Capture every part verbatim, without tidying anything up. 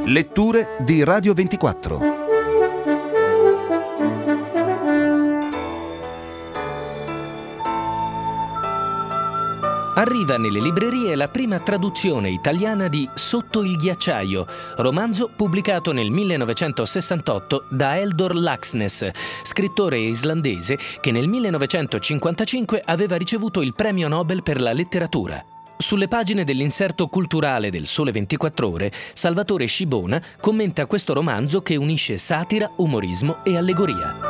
Letture di Radio ventiquattro. Arriva nelle librerie la prima traduzione italiana di Sotto il ghiacciaio, romanzo pubblicato nel millenovecentosessantotto da Eldor Laxness, scrittore islandese che nel millenovecentocinquantacinque aveva ricevuto il premio Nobel per la letteratura. Sulle pagine dell'inserto culturale del Sole ventiquattro Ore, Salvatore Scibona commenta questo romanzo che unisce satira, umorismo e allegoria.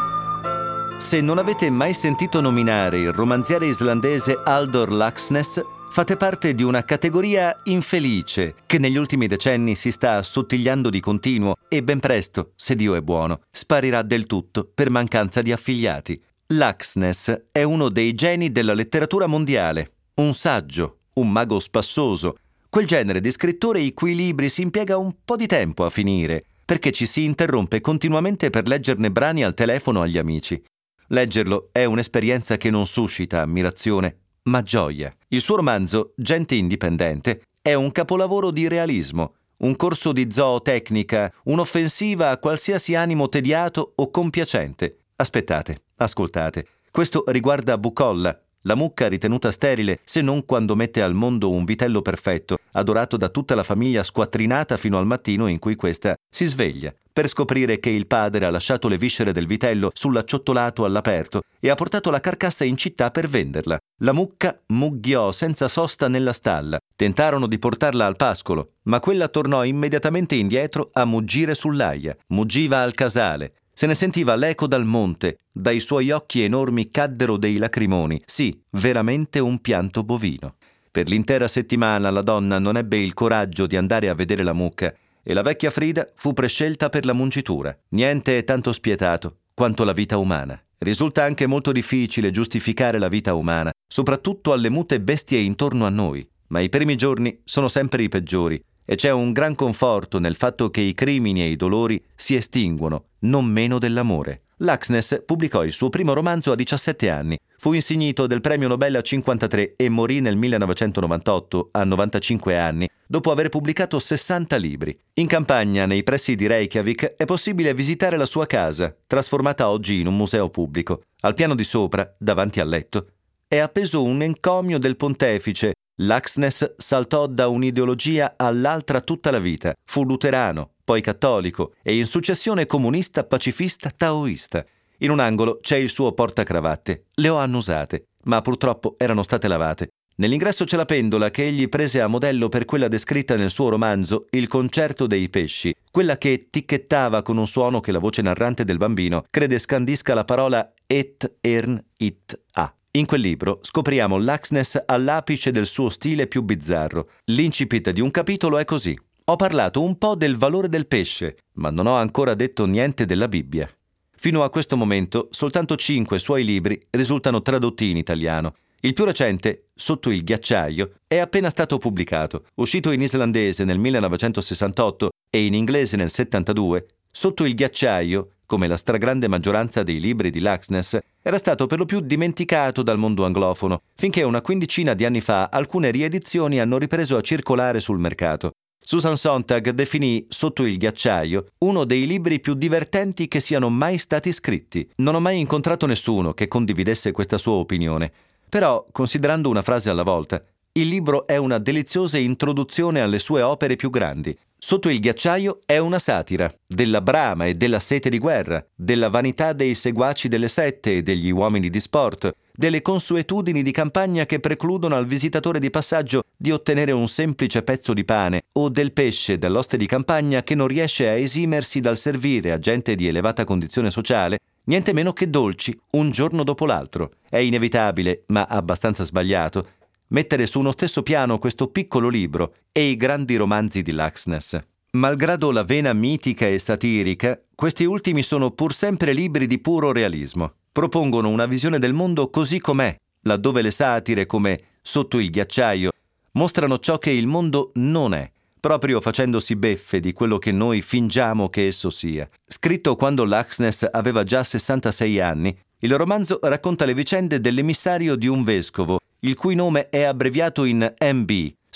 Se non avete mai sentito nominare il romanziere islandese Eldor Laxness, fate parte di una categoria infelice che negli ultimi decenni si sta assottigliando di continuo e ben presto, se Dio è buono, sparirà del tutto per mancanza di affiliati. Laxness è uno dei geni della letteratura mondiale, un saggio, un mago spassoso, quel genere di scrittore i cui libri si impiega un po' di tempo a finire, perché ci si interrompe continuamente per leggerne brani al telefono agli amici. Leggerlo è un'esperienza che non suscita ammirazione, ma gioia. Il suo romanzo, Gente indipendente, è un capolavoro di realismo, un corso di zootecnica, un'offensiva a qualsiasi animo tediato o compiacente. Aspettate, ascoltate. Questo riguarda Bucolla, la mucca ritenuta sterile se non quando mette al mondo un vitello perfetto, adorato da tutta la famiglia squattrinata fino al mattino in cui questa si sveglia, per scoprire che il padre ha lasciato le viscere del vitello sull'acciottolato all'aperto e ha portato la carcassa in città per venderla. La mucca mugghiò senza sosta nella stalla. Tentarono di portarla al pascolo, ma quella tornò immediatamente indietro a muggire sull'aia. Muggiva al casale. Se ne sentiva l'eco dal monte, dai suoi occhi enormi caddero dei lacrimoni, sì, veramente un pianto bovino. Per l'intera settimana la donna non ebbe il coraggio di andare a vedere la mucca e la vecchia Frida fu prescelta per la mungitura. Niente è tanto spietato quanto la vita umana. Risulta anche molto difficile giustificare la vita umana, soprattutto alle mute bestie intorno a noi, ma i primi giorni sono sempre i peggiori. E c'è un gran conforto nel fatto che i crimini e i dolori si estinguono, non meno dell'amore. Laxness pubblicò il suo primo romanzo a diciassette anni, fu insignito del premio Nobel a cinquantatré e morì nel millenovecentonovantotto a novantacinque anni, dopo aver pubblicato sessanta libri. In campagna, nei pressi di Reykjavik, è possibile visitare la sua casa, trasformata oggi in un museo pubblico. Al piano di sopra, davanti al letto, è appeso un encomio del pontefice. Laxness saltò da un'ideologia all'altra tutta la vita. Fu luterano, poi cattolico e in successione comunista, pacifista, taoista. In un angolo c'è il suo portacravatte. Le ho annusate, ma purtroppo erano state lavate. Nell'ingresso c'è la pendola che egli prese a modello per quella descritta nel suo romanzo Il concerto dei pesci, quella che ticchettava con un suono che la voce narrante del bambino crede scandisca la parola et ern it a. In quel libro scopriamo Laxness all'apice del suo stile più bizzarro. L'incipit di un capitolo è così. Ho parlato un po' del valore del pesce, ma non ho ancora detto niente della Bibbia. Fino a questo momento soltanto cinque suoi libri risultano tradotti in italiano. Il più recente, Sotto il ghiacciaio, è appena stato pubblicato. Uscito in islandese nel millenovecentosessantotto e in inglese nel settantadue, Sotto il ghiacciaio, come la stragrande maggioranza dei libri di Laxness, era stato per lo più dimenticato dal mondo anglofono, finché una quindicina di anni fa alcune riedizioni hanno ripreso a circolare sul mercato. Susan Sontag definì Sotto il ghiacciaio uno dei libri più divertenti che siano mai stati scritti. Non ho mai incontrato nessuno che condividesse questa sua opinione. Però, considerando una frase alla volta, il libro è una deliziosa introduzione alle sue opere più grandi. Sotto il ghiacciaio è una satira della brama e della sete di guerra, della vanità dei seguaci delle sette e degli uomini di sport, delle consuetudini di campagna che precludono al visitatore di passaggio di ottenere un semplice pezzo di pane, o del pesce dall'oste di campagna che non riesce a esimersi dal servire a gente di elevata condizione sociale niente meno che dolci un giorno dopo l'altro. È inevitabile, ma abbastanza sbagliato, mettere su uno stesso piano questo piccolo libro e i grandi romanzi di Laxness. Malgrado la vena mitica e satirica, questi ultimi sono pur sempre libri di puro realismo. Propongono una visione del mondo così com'è, laddove le satire come Sotto il ghiacciaio mostrano ciò che il mondo non è, proprio facendosi beffe di quello che noi fingiamo che esso sia. Scritto quando Laxness aveva già sessantasei anni, il romanzo racconta le vicende dell'emissario di un vescovo, il cui nome è abbreviato in M B,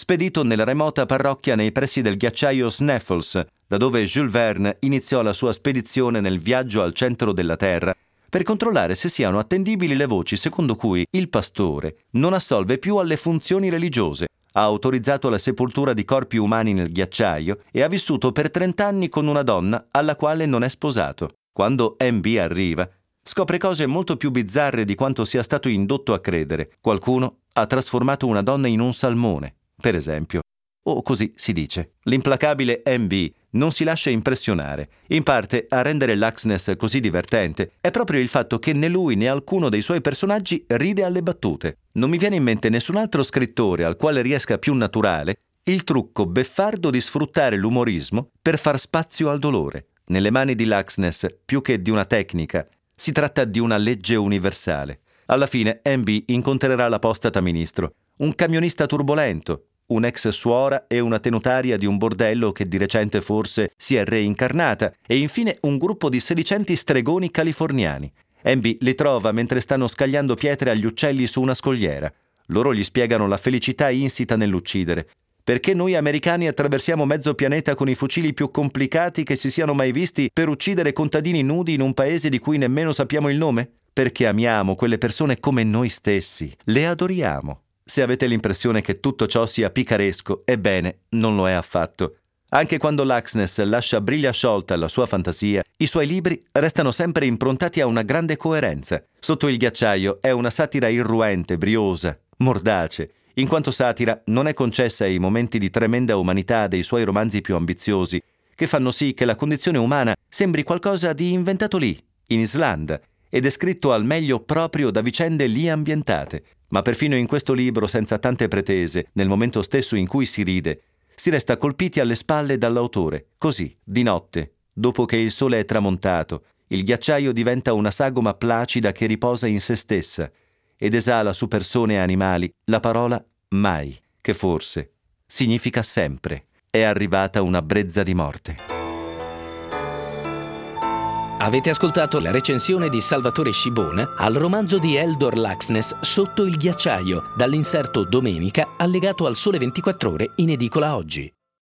spedito nella remota parrocchia nei pressi del ghiacciaio Snaffles, da dove Jules Verne iniziò la sua spedizione nel viaggio al centro della Terra, per controllare se siano attendibili le voci secondo cui il pastore non assolve più alle funzioni religiose, ha autorizzato la sepoltura di corpi umani nel ghiacciaio e ha vissuto per trent'anni con una donna alla quale non è sposato. Quando M B arriva, scopre cose molto più bizzarre di quanto sia stato indotto a credere. Qualcuno ha trasformato una donna in un salmone, per esempio. O così si dice. L'implacabile M B non si lascia impressionare. In parte, a rendere Laxness così divertente è proprio il fatto che né lui né alcuno dei suoi personaggi ride alle battute. Non mi viene in mente nessun altro scrittore al quale riesca più naturale il trucco beffardo di sfruttare l'umorismo per far spazio al dolore. Nelle mani di Laxness, più che di una tecnica, si tratta di una legge universale. Alla fine M B incontrerà l'apostata ministro, un camionista turbolento, un'ex suora e una tenutaria di un bordello che di recente forse si è reincarnata, e infine un gruppo di sedicenti stregoni californiani. M B li trova mentre stanno scagliando pietre agli uccelli su una scogliera. Loro gli spiegano la felicità insita nell'uccidere. Perché noi americani attraversiamo mezzo pianeta con i fucili più complicati che si siano mai visti per uccidere contadini nudi in un paese di cui nemmeno sappiamo il nome? Perché amiamo quelle persone come noi stessi, le adoriamo. Se avete l'impressione che tutto ciò sia picaresco, ebbene, non lo è affatto. Anche quando Laxness lascia briglia sciolta alla sua fantasia, i suoi libri restano sempre improntati a una grande coerenza. Sotto il ghiacciaio è una satira irruente, briosa, mordace. In quanto satira non è concessa ai momenti di tremenda umanità dei suoi romanzi più ambiziosi, che fanno sì che la condizione umana sembri qualcosa di inventato lì, in Islanda, e descritto al meglio proprio da vicende lì ambientate. Ma perfino in questo libro senza tante pretese, nel momento stesso in cui si ride, si resta colpiti alle spalle dall'autore. Così, di notte, dopo che il sole è tramontato, il ghiacciaio diventa una sagoma placida che riposa in se stessa ed esala su persone e animali la parola mai, che forse significa sempre. È arrivata una brezza di morte. Avete ascoltato la recensione di Salvatore Scibona al romanzo di Eldor Laxness Sotto il ghiacciaio, dall'inserto Domenica allegato al Sole ventiquattro Ore in edicola oggi.